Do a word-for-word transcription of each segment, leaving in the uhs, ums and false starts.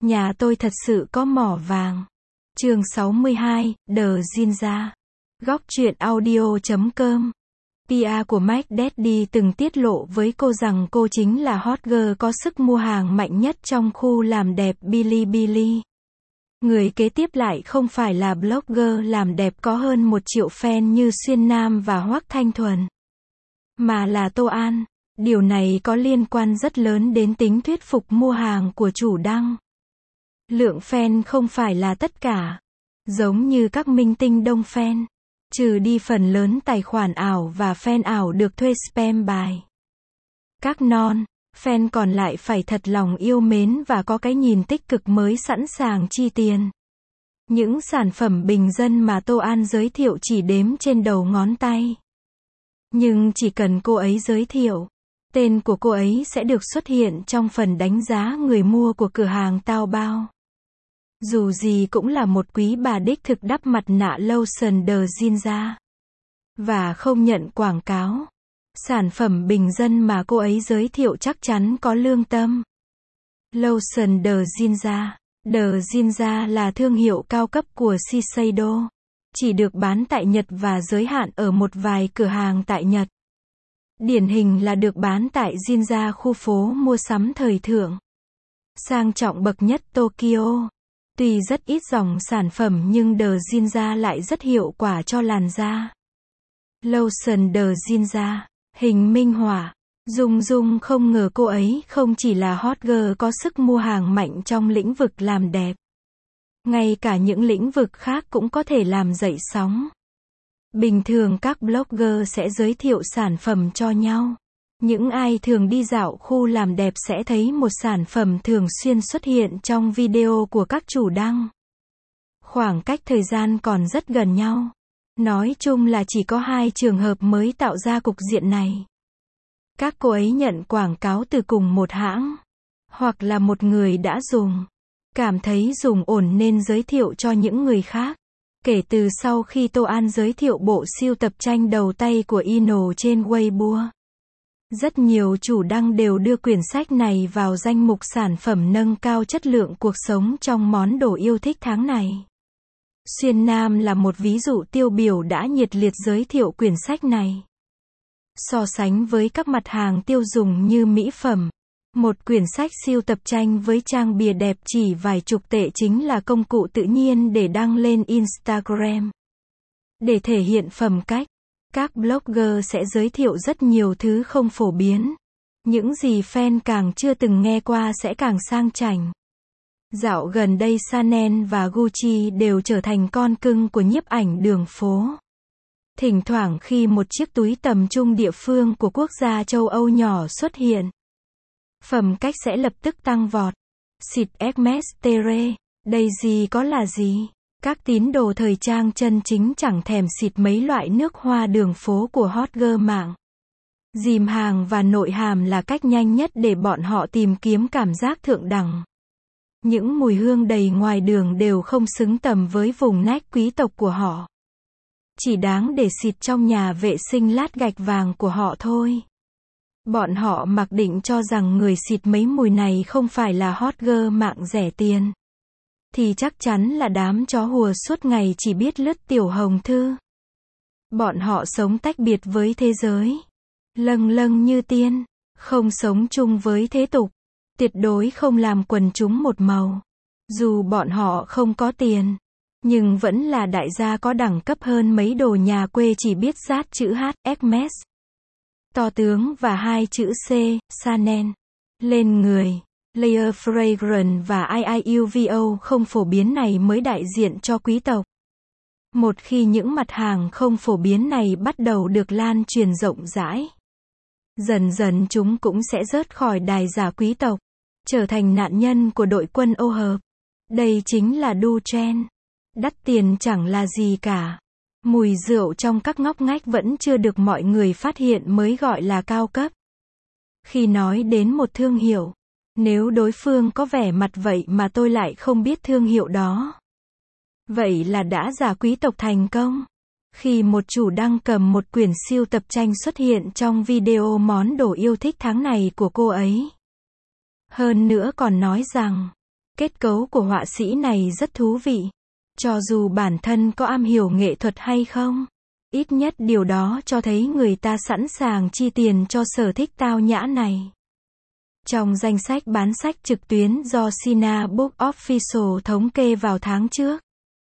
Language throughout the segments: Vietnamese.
Nhà tôi thật sự có mỏ vàng. Chương sáu mươi hai, The Ginza. Góc truyện audio chấm com. pê e của Mac Daddy từng tiết lộ với cô rằng cô chính là hot girl có sức mua hàng mạnh nhất trong khu làm đẹp Bilibili. Người kế tiếp lại không phải là blogger làm đẹp có hơn một triệu fan như Xuyên Nam và Hoắc Thanh Thuần, mà là Tô An. Điều này có liên quan rất lớn đến tính thuyết phục mua hàng của chủ đăng. Lượng fan không phải là tất cả. Giống như các minh tinh đông fan, trừ đi phần lớn tài khoản ảo và fan ảo được thuê spam bài. Các non fan còn lại phải thật lòng yêu mến và có cái nhìn tích cực mới sẵn sàng chi tiền. Những sản phẩm bình dân mà Tô An giới thiệu chỉ đếm trên đầu ngón tay. Nhưng chỉ cần cô ấy giới thiệu, tên của cô ấy sẽ được xuất hiện trong phần đánh giá người mua của cửa hàng Taobao. Dù gì cũng là một quý bà đích thực đắp mặt nạ lotion The Ginza. Và không nhận quảng cáo. Sản phẩm bình dân mà cô ấy giới thiệu chắc chắn có lương tâm. Lotion The Ginza. The Ginza là thương hiệu cao cấp của Shiseido. Chỉ được bán tại Nhật và giới hạn ở một vài cửa hàng tại Nhật. Điển hình là được bán tại Ginza, khu phố mua sắm thời thượng, sang trọng bậc nhất Tokyo. Tuy rất ít dòng sản phẩm nhưng The Ginza lại rất hiệu quả cho làn da. Lotion The Ginza. Hình minh họa. Dung Dung không ngờ cô ấy không chỉ là hot girl có sức mua hàng mạnh trong lĩnh vực làm đẹp. Ngay cả những lĩnh vực khác cũng có thể làm dậy sóng. Bình thường các blogger sẽ giới thiệu sản phẩm cho nhau. Những ai thường đi dạo khu làm đẹp sẽ thấy một sản phẩm thường xuyên xuất hiện trong video của các chủ đăng. Khoảng cách thời gian còn rất gần nhau. Nói chung là chỉ có hai trường hợp mới tạo ra cục diện này. Các cô ấy nhận quảng cáo từ cùng một hãng, hoặc là một người đã dùng, cảm thấy dùng ổn nên giới thiệu cho những người khác. Kể từ sau khi Tô An giới thiệu bộ sưu tập tranh đầu tay của Ino trên Weibo, rất nhiều chủ đăng đều đưa quyển sách này vào danh mục sản phẩm nâng cao chất lượng cuộc sống trong món đồ yêu thích tháng này. Xuyên Nam là một ví dụ tiêu biểu đã nhiệt liệt giới thiệu quyển sách này. So sánh với các mặt hàng tiêu dùng như mỹ phẩm, một quyển sách sưu tập tranh với trang bìa đẹp chỉ vài chục tệ chính là công cụ tự nhiên để đăng lên Instagram. Để thể hiện phẩm cách, các blogger sẽ giới thiệu rất nhiều thứ không phổ biến. Những gì fan càng chưa từng nghe qua sẽ càng sang chảnh. Dạo gần đây Chanel và Gucci đều trở thành con cưng của nhiếp ảnh đường phố. Thỉnh thoảng khi một chiếc túi tầm trung địa phương của quốc gia châu Âu nhỏ xuất hiện, phẩm cách sẽ lập tức tăng vọt. Xịt Hermès Terre, đây gì có là gì? Các tín đồ thời trang chân chính chẳng thèm xịt mấy loại nước hoa đường phố của hot girl mạng. Dìm hàng và nội hàm là cách nhanh nhất để bọn họ tìm kiếm cảm giác thượng đẳng. Những mùi hương đầy ngoài đường đều không xứng tầm với vùng nách quý tộc của họ. Chỉ đáng để xịt trong nhà vệ sinh lát gạch vàng của họ thôi. Bọn họ mặc định cho rằng người xịt mấy mùi này không phải là hot girl mạng rẻ tiền, thì chắc chắn là đám chó hùa suốt ngày chỉ biết lướt tiểu hồng thư. Bọn họ sống tách biệt với thế giới, lâng lâng như tiên, không sống chung với thế tục, tuyệt đối không làm quần chúng một màu. Dù bọn họ không có tiền, nhưng vẫn là đại gia có đẳng cấp hơn mấy đồ nhà quê chỉ biết rát chữ H, Hermès, to tướng và hai chữ C, Chanel, lên người. Layer Fragrance và i i u vo không phổ biến này mới đại diện cho quý tộc. Một khi những mặt hàng không phổ biến này bắt đầu được lan truyền rộng rãi, dần dần chúng cũng sẽ rớt khỏi đài giả quý tộc, trở thành nạn nhân của đội quân ô hợp. Đây chính là đu trend. Đắt tiền chẳng là gì cả. Mùi rượu trong các ngóc ngách vẫn chưa được mọi người phát hiện mới gọi là cao cấp. Khi nói đến một thương hiệu, nếu đối phương có vẻ mặt vậy mà tôi lại không biết thương hiệu đó, vậy là đã giả quý tộc thành công. Khi một chủ đăng cầm một quyển sưu tập tranh xuất hiện trong video món đồ yêu thích tháng này của cô ấy, hơn nữa còn nói rằng Kết cấu của họa sĩ này rất thú vị. Cho dù bản thân có am hiểu nghệ thuật hay không, ít nhất điều đó cho thấy người ta sẵn sàng chi tiền cho sở thích tao nhã này. Trong danh sách bán sách trực tuyến do Sina Book Official thống kê vào tháng trước,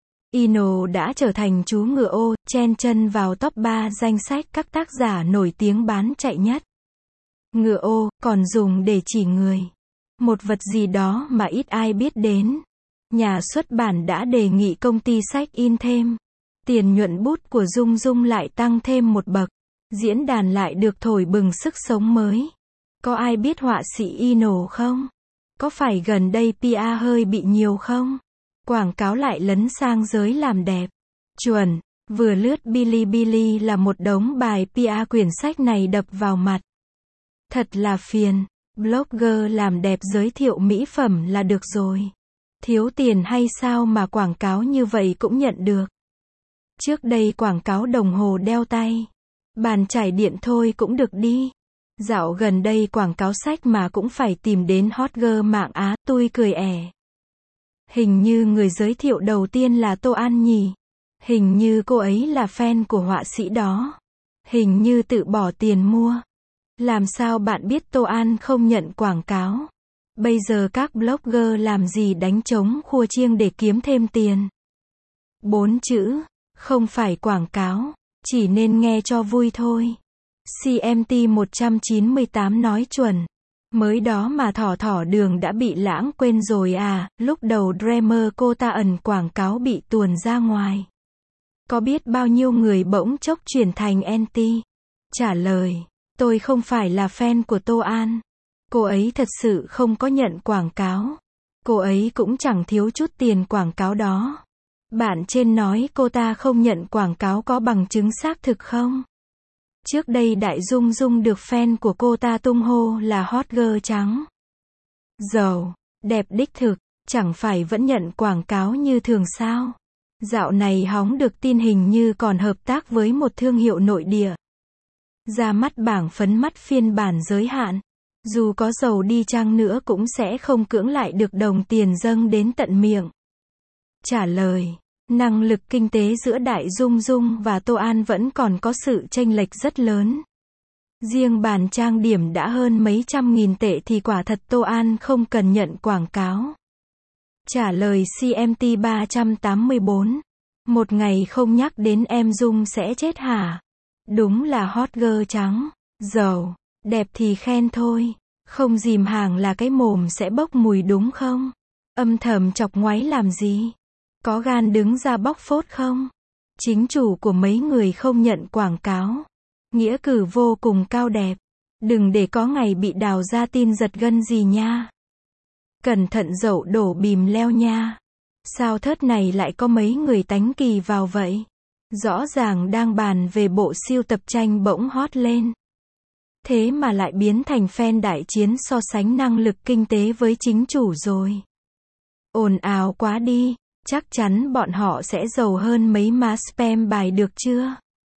Eno đã trở thành chú ngựa ô, chen chân vào top ba danh sách các tác giả nổi tiếng bán chạy nhất. Ngựa ô, còn dùng để chỉ người. Một vật gì đó mà ít ai biết đến. Nhà xuất bản đã đề nghị công ty sách in thêm. Tiền nhuận bút của Dung Dung lại tăng thêm một bậc. Diễn đàn lại được thổi bừng sức sống mới. Có ai biết họa sĩ Eno không? Có phải gần đây pê e hơi bị nhiều không? Quảng cáo lại lấn sang giới làm đẹp. Chuẩn, vừa lướt Bilibili là một đống bài pê e quyển sách này đập vào mặt. Thật là phiền. Blogger làm đẹp giới thiệu mỹ phẩm là được rồi. Thiếu tiền hay sao mà quảng cáo như vậy cũng nhận được. Trước đây quảng cáo đồng hồ đeo tay. Bàn chải điện thôi cũng được đi. Dạo gần đây quảng cáo sách mà cũng phải tìm đến hot girl mạng Á, tôi cười ẻ. Hình như người giới thiệu đầu tiên là Tô An nhỉ? Hình như cô ấy là fan của họa sĩ đó. Hình như tự bỏ tiền mua. Làm sao bạn biết Tô An không nhận quảng cáo? Bây giờ các blogger làm gì đánh trống khua chiêng để kiếm thêm tiền? Bốn chữ, không phải quảng cáo, chỉ nên nghe cho vui thôi. xê em tê một trăm chín mươi tám nói chuẩn. Mới đó mà thỏ thỏ đường đã bị lãng quên rồi à, lúc đầu Dreamer cô ta ẩn quảng cáo bị tuồn ra ngoài. Có biết bao nhiêu người bỗng chốc chuyển thành anti? Trả lời, tôi không phải là fan của Tô An. Cô ấy thật sự không có nhận quảng cáo. Cô ấy cũng chẳng thiếu chút tiền quảng cáo đó. Bạn trên nói cô ta không nhận quảng cáo có bằng chứng xác thực không? Trước đây Đại Dung Dung được fan của cô ta tung hô là hot girl trắng. Giàu, đẹp đích thực, chẳng phải vẫn nhận quảng cáo như thường sao? Dạo này hóng được tin hình như còn hợp tác với một thương hiệu nội địa. Ra mắt bảng phấn mắt phiên bản giới hạn. Dù có giàu đi chăng nữa cũng sẽ không cưỡng lại được đồng tiền dâng đến tận miệng. Trả lời, năng lực kinh tế giữa Đại Dung Dung và Tô An vẫn còn có sự chênh lệch rất lớn. Riêng bàn trang điểm đã hơn mấy trăm nghìn tệ thì quả thật Tô An không cần nhận quảng cáo. Trả lời xê em tê ba trăm tám mươi bốn. Một ngày không nhắc đến em Dung sẽ chết hả? Đúng là hot girl trắng, giàu, đẹp thì khen thôi. Không dìm hàng là cái mồm sẽ bốc mùi đúng không? Âm thầm chọc ngoáy làm gì? Có gan đứng ra bóc phốt không? Chính chủ của mấy người không nhận quảng cáo. Nghĩa cử vô cùng cao đẹp. Đừng để có ngày bị đào ra tin giật gân gì nha. Cẩn thận dậu đổ bìm leo nha. Sao thớt này lại có mấy người tánh kỳ vào vậy? Rõ ràng đang bàn về bộ siêu tập tranh bỗng hot lên. Thế mà lại biến thành fan đại chiến so sánh năng lực kinh tế với chính chủ rồi. Ồn ào quá đi, chắc chắn bọn họ sẽ giàu hơn mấy má spam bài được chưa?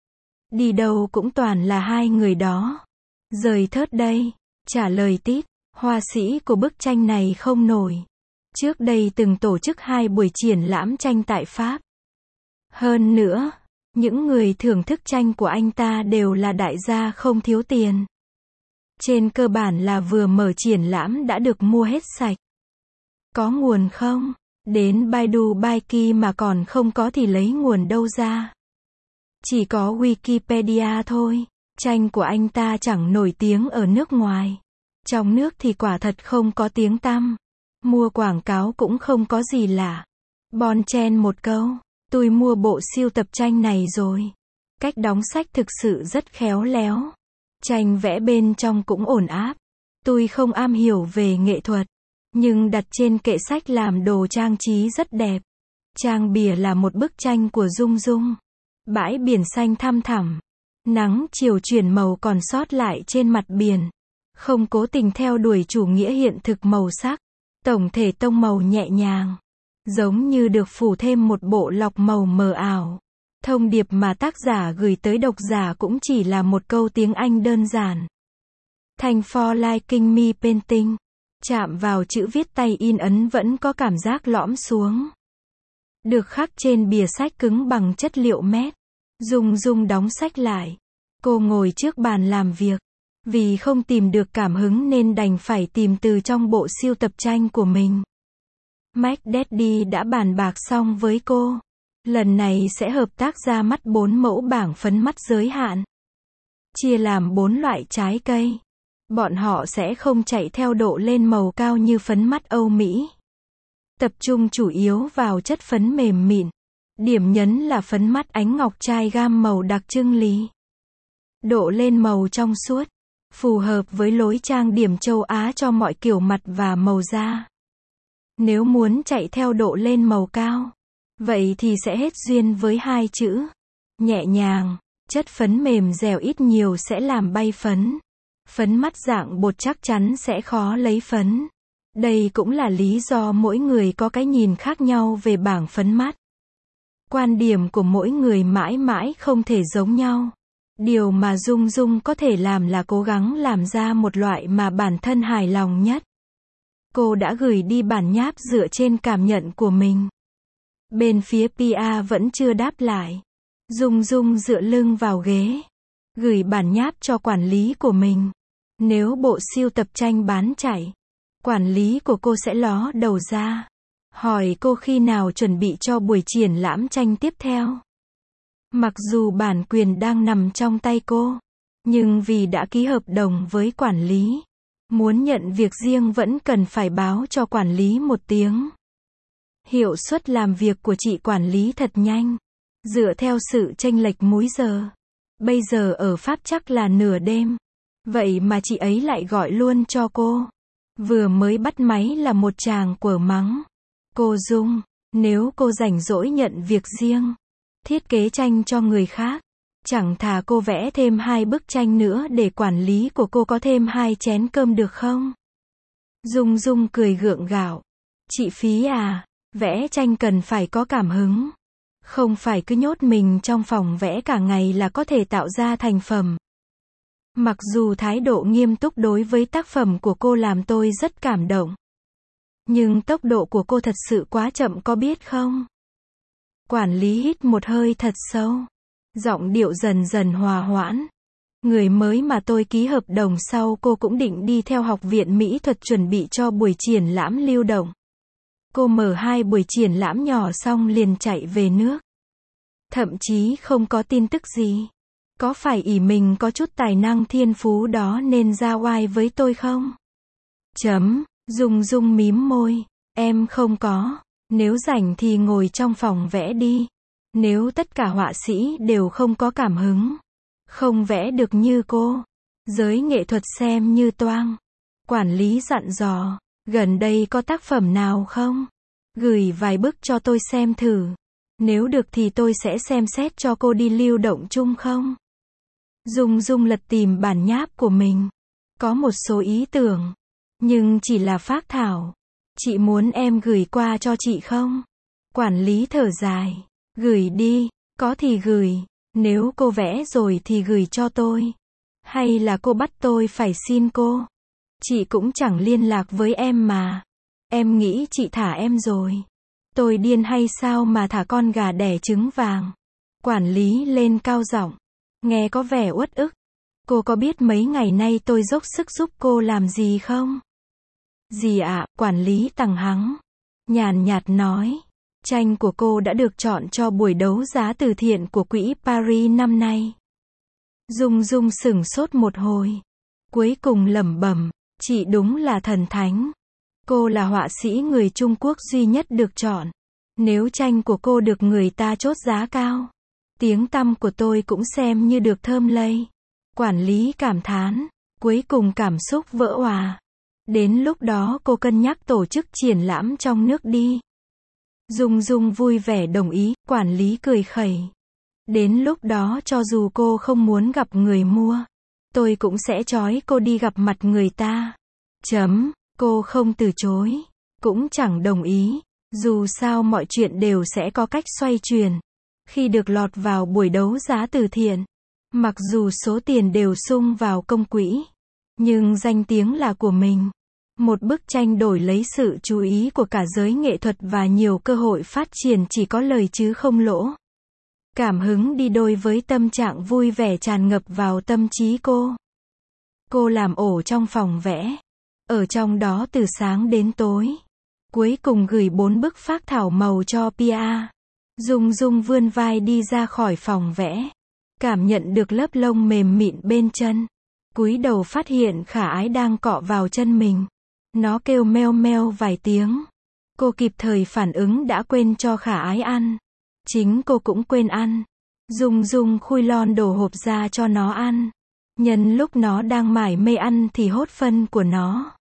Đi đâu cũng toàn là hai người đó. Rời thớt đây, trả lời tít, họa sĩ của bức tranh này không nổi. Trước đây từng tổ chức hai buổi triển lãm tranh tại Pháp. Hơn nữa, những người thưởng thức tranh của anh ta đều là đại gia không thiếu tiền. Trên cơ bản là vừa mở triển lãm đã được mua hết sạch. Có nguồn không? Đến Baidu Baiki mà còn không có thì lấy nguồn đâu ra? Chỉ có Wikipedia thôi. Tranh của anh ta chẳng nổi tiếng ở nước ngoài. Trong nước thì quả thật không có tiếng tăm. Mua quảng cáo cũng không có gì lạ. Bon chen một câu, tôi mua bộ siêu tập tranh này rồi. Cách đóng sách thực sự rất khéo léo. Tranh vẽ bên trong cũng ổn áp. Tôi không am hiểu về nghệ thuật, nhưng đặt trên kệ sách làm đồ trang trí rất đẹp. Trang bìa là một bức tranh của Dung Dung. Bãi biển xanh thăm thẳm. Nắng chiều chuyển màu còn sót lại trên mặt biển. Không cố tình theo đuổi chủ nghĩa hiện thực màu sắc. Tổng thể tông màu nhẹ nhàng. Giống như được phủ thêm một bộ lọc màu mờ ảo. Thông điệp mà tác giả gửi tới độc giả cũng chỉ là một câu tiếng Anh đơn giản. Thanks for liking me painting. Chạm vào chữ viết tay in ấn vẫn có cảm giác lõm xuống. Được khắc trên bìa sách cứng bằng chất liệu mét. Dung Dung đóng sách lại. Cô ngồi trước bàn làm việc. Vì không tìm được cảm hứng nên đành phải tìm từ trong bộ sưu tập tranh của mình. Mac Daddy đã bàn bạc xong với cô. Lần này sẽ hợp tác ra mắt bốn mẫu bảng phấn mắt giới hạn. Chia làm bốn loại trái cây. Bọn họ sẽ không chạy theo độ lên màu cao như phấn mắt Âu Mỹ. Tập trung chủ yếu vào chất phấn mềm mịn. Điểm nhấn là phấn mắt ánh ngọc trai gam màu đặc trưng lý. Độ lên màu trong suốt. Phù hợp với lối trang điểm châu Á cho mọi kiểu mặt và màu da. Nếu muốn chạy theo độ lên màu cao, vậy thì sẽ hết duyên với hai chữ. Nhẹ nhàng, chất phấn mềm dẻo ít nhiều sẽ làm bay phấn. Phấn mắt dạng bột chắc chắn sẽ khó lấy phấn. Đây cũng là lý do mỗi người có cái nhìn khác nhau về bảng phấn mắt. Quan điểm của mỗi người mãi mãi không thể giống nhau. Điều mà Dung Dung có thể làm là cố gắng làm ra một loại mà bản thân hài lòng nhất. Cô đã gửi đi bản nháp dựa trên cảm nhận của mình. Bên phía pê e vẫn chưa đáp lại. Dung Dung dựa lưng vào ghế. Gửi bản nháp cho quản lý của mình. Nếu bộ sưu tập tranh bán chạy, quản lý của cô sẽ ló đầu ra. Hỏi cô khi nào chuẩn bị cho buổi triển lãm tranh tiếp theo. Mặc dù bản quyền đang nằm trong tay cô, nhưng vì đã ký hợp đồng với quản lý, muốn nhận việc riêng vẫn cần phải báo cho quản lý một tiếng. Hiệu suất làm việc của chị quản lý thật nhanh, dựa theo sự chênh lệch múi giờ. Bây giờ ở Pháp chắc là nửa đêm, vậy mà chị ấy lại gọi luôn cho cô. Vừa mới bắt máy là một chàng quở mắng. Cô Dung, nếu cô rảnh rỗi nhận việc riêng, thiết kế tranh cho người khác, chẳng thà cô vẽ thêm hai bức tranh nữa để quản lý của cô có thêm hai chén cơm được không? Dung Dung cười gượng gạo. Chị Phí à, vẽ tranh cần phải có cảm hứng. Không phải cứ nhốt mình trong phòng vẽ cả ngày là có thể tạo ra thành phẩm. Mặc dù thái độ nghiêm túc đối với tác phẩm của cô làm tôi rất cảm động. Nhưng tốc độ của cô thật sự quá chậm có biết không? Quản lý hít một hơi thật sâu. Giọng điệu dần dần hòa hoãn. Người mới mà tôi ký hợp đồng sau cô cũng định đi theo học viện mỹ thuật chuẩn bị cho buổi triển lãm lưu động. Cô mở hai buổi triển lãm nhỏ xong liền chạy về nước. Thậm chí không có tin tức gì. Có phải ỷ mình có chút tài năng thiên phú đó nên ra oai với tôi không? Chấm, Dung Dung mím môi. Em không có. Nếu rảnh thì ngồi trong phòng vẽ đi. Nếu tất cả họa sĩ đều không có cảm hứng, không vẽ được như cô, giới nghệ thuật xem như toang. Quản lý dặn dò, gần đây có tác phẩm nào không? Gửi vài bức cho tôi xem thử. Nếu được thì tôi sẽ xem xét cho cô đi lưu động chung không? Dung Dung lật tìm bản nháp của mình. Có một số ý tưởng, nhưng chỉ là phác thảo. Chị muốn em gửi qua cho chị không? Quản lý thở dài. Gửi đi, có thì gửi. Nếu cô vẽ rồi thì gửi cho tôi. Hay là cô bắt tôi phải xin cô? Chị cũng chẳng liên lạc với em mà. Em nghĩ chị thả em rồi. Tôi điên hay sao mà thả con gà đẻ trứng vàng? Quản lý lên cao giọng. Nghe có vẻ uất ức. Cô có biết mấy ngày nay tôi dốc sức giúp cô làm gì không? Gì ạ? Quản lý tằng hắng. Nhàn nhạt nói. Tranh của cô đã được chọn cho buổi đấu giá từ thiện của quỹ Paris năm nay. Dung Dung sửng sốt một hồi. Cuối cùng lẩm bẩm, chị đúng là thần thánh. Cô là họa sĩ người Trung Quốc duy nhất được chọn. Nếu tranh của cô được người ta chốt giá cao, tiếng tăm của tôi cũng xem như được thơm lây. Quản lý cảm thán, cuối cùng cảm xúc vỡ òa. Đến lúc đó cô cân nhắc tổ chức triển lãm trong nước đi. Dung Dung vui vẻ đồng ý, quản lý cười khẩy. Đến lúc đó cho dù cô không muốn gặp người mua, tôi cũng sẽ trói cô đi gặp mặt người ta. Chấm, cô không từ chối, cũng chẳng đồng ý. Dù sao mọi chuyện đều sẽ có cách xoay chuyển. Khi được lọt vào buổi đấu giá từ thiện, mặc dù số tiền đều sung vào công quỹ, nhưng danh tiếng là của mình. Một bức tranh đổi lấy sự chú ý của cả giới nghệ thuật và nhiều cơ hội phát triển chỉ có lời chứ không lỗ. Cảm hứng đi đôi với tâm trạng vui vẻ tràn ngập vào tâm trí cô. Cô làm ổ trong phòng vẽ. Ở trong đó từ sáng đến tối. Cuối cùng gửi bốn bức phác thảo màu cho Pia. Dung Dung vươn vai đi ra khỏi phòng vẽ. Cảm nhận được lớp lông mềm mịn bên chân. Cúi đầu phát hiện Khả Ái đang cọ vào chân mình. Nó kêu meo meo vài tiếng. Cô kịp thời phản ứng đã quên cho Khả Ái ăn. Chính cô cũng quên ăn. Dung Dung khui lon đồ hộp ra cho nó ăn. Nhân lúc nó đang mải mê ăn thì hốt phân của nó.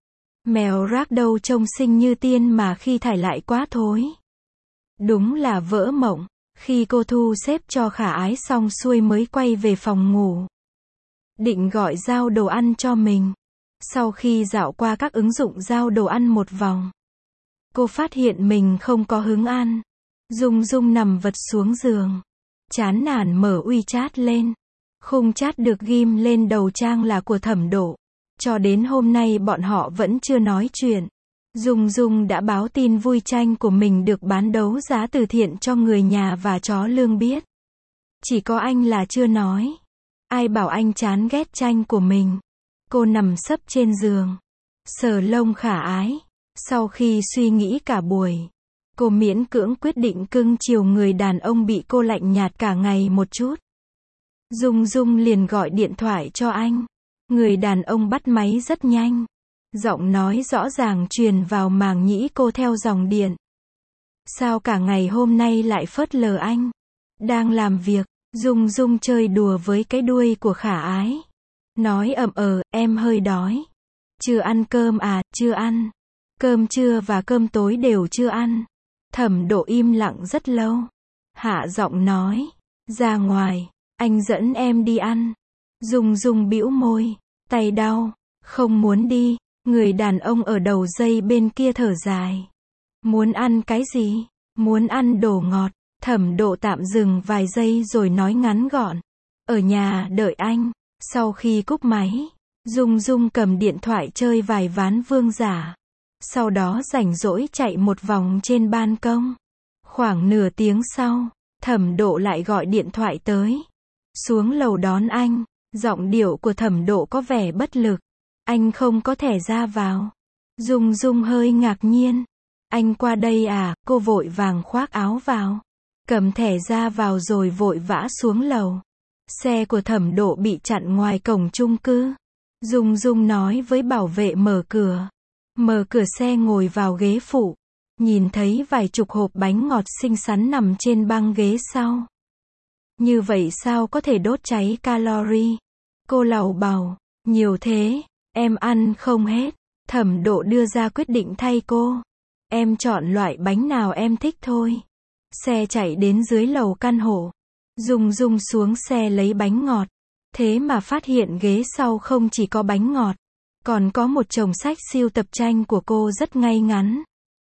Mèo ragdoll trông xinh như tiên mà khi thải lại quá thối. Đúng là vỡ mộng. Khi cô thu xếp cho Khả Ái xong xuôi mới quay về phòng ngủ. Định gọi giao đồ ăn cho mình. Sau khi dạo qua các ứng dụng giao đồ ăn một vòng, cô phát hiện mình không có hứng ăn. Dung Dung nằm vật xuống giường. Chán nản mở WeChat lên. Khung chat được ghim lên đầu trang là của Thẩm Độ. Cho đến hôm nay bọn họ vẫn chưa nói chuyện. Dung Dung đã báo tin vui tranh của mình được bán đấu giá từ thiện cho người nhà và chó lương biết. Chỉ có anh là chưa nói. Ai bảo anh chán ghét tranh của mình. Cô nằm sấp trên giường. Sờ lông Khả Ái. Sau khi suy nghĩ cả buổi, cô miễn cưỡng quyết định cưng chiều người đàn ông bị cô lạnh nhạt cả ngày một chút. Dung Dung liền gọi điện thoại cho anh. Người đàn ông bắt máy rất nhanh. Giọng nói rõ ràng truyền vào màng nhĩ cô theo dòng điện. Sao cả ngày hôm nay lại phớt lờ anh? Đang làm việc. Dung Dung chơi đùa với cái đuôi của Khả Ái. Nói ậm ờ, em hơi đói. Chưa ăn cơm à, chưa ăn. Cơm trưa và cơm tối đều chưa ăn. Thẩm Độ im lặng rất lâu. Hạ giọng nói. Ra ngoài, anh dẫn em đi ăn. Dung Dung bĩu môi. Tay đau. Không muốn đi. Người đàn ông ở đầu dây bên kia thở dài. Muốn ăn cái gì? Muốn ăn đồ ngọt. Thẩm Độ tạm dừng vài giây rồi nói ngắn gọn. Ở nhà đợi anh. Sau khi cúp máy, Dung Dung cầm điện thoại chơi vài ván vương giả. Sau đó rảnh rỗi chạy một vòng trên ban công. Khoảng nửa tiếng sau, Thẩm Độ lại gọi điện thoại tới. Xuống lầu đón anh. Giọng điệu của Thẩm Độ có vẻ bất lực. Anh không có thẻ ra vào. Dung Dung hơi ngạc nhiên. Anh qua đây à? Cô vội vàng khoác áo vào. Cầm thẻ ra vào rồi vội vã xuống lầu. Xe của Thẩm Độ bị chặn ngoài cổng chung cư. Dung Dung nói với bảo vệ mở cửa. Mở cửa xe ngồi vào ghế phụ. Nhìn thấy vài chục hộp bánh ngọt xinh xắn nằm trên băng ghế sau. Như vậy sao có thể đốt cháy calorie? Cô lầu bầu. Nhiều thế, em ăn không hết. Thẩm Độ đưa ra quyết định thay cô. Em chọn loại bánh nào em thích thôi. Xe chạy đến dưới lầu căn hộ. Dung Dung xuống xe lấy bánh ngọt. Thế mà phát hiện ghế sau không chỉ có bánh ngọt, còn có một chồng sách siêu tập tranh của cô rất ngay ngắn.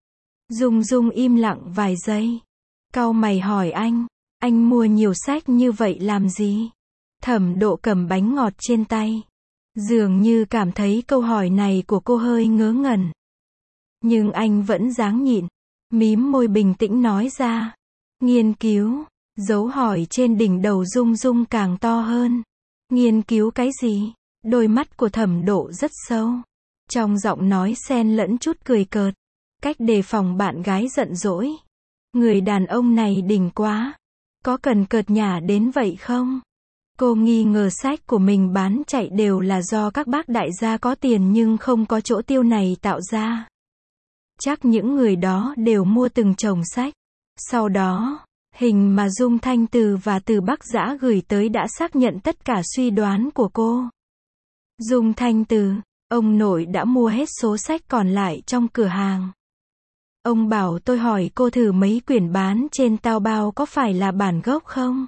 Dung Dung im lặng vài giây. Cau mày hỏi anh, anh mua nhiều sách như vậy làm gì? Thẩm Độ cầm bánh ngọt trên tay. Dường như cảm thấy câu hỏi này của cô hơi ngớ ngẩn. Nhưng anh vẫn dáng nhịn. Mím môi bình tĩnh nói ra. Nghiên cứu. Dấu hỏi trên đỉnh đầu Dung Dung càng to hơn. Nghiên cứu cái gì? Đôi mắt của Thẩm Độ rất sâu. Trong giọng nói xen lẫn chút cười cợt. Cách đề phòng bạn gái giận dỗi. Người đàn ông này đỉnh quá. Có cần cợt nhả đến vậy không? Cô nghi ngờ sách của mình bán chạy đều là do các bác đại gia có tiền nhưng không có chỗ tiêu này tạo ra. Chắc những người đó đều mua từng chồng sách. Sau đó, hình mà Dung Thanh Từ và Từ Bắc Dã gửi tới đã xác nhận tất cả suy đoán của cô. Dung Thanh Từ, ông nội đã mua hết số sách còn lại trong cửa hàng. Ông bảo tôi hỏi cô thử mấy quyển bán trên Taobao có phải là bản gốc không?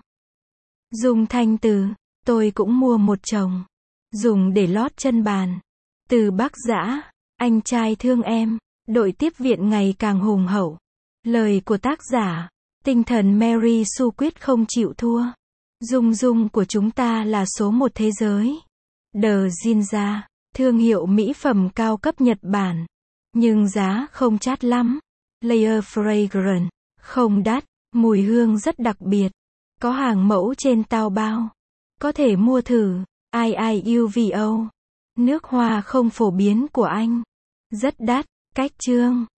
Dung Thanh Từ, tôi cũng mua một chồng. Dùng để lót chân bàn. Từ Bắc Dã, anh trai thương em. Đội tiếp viện ngày càng hùng hậu. Lời của tác giả, tinh thần Mary Sue quyết không chịu thua. Dung Dung của chúng ta là số một thế giới. The Jinja. Thương hiệu mỹ phẩm cao cấp Nhật Bản. Nhưng giá không chát lắm. Layer Fragrance. Không đắt. Mùi hương rất đặc biệt. Có hàng mẫu trên Taobao. Có thể mua thử. i i u vê o. Nước hoa không phổ biến của Anh. Rất đắt. Cách chương.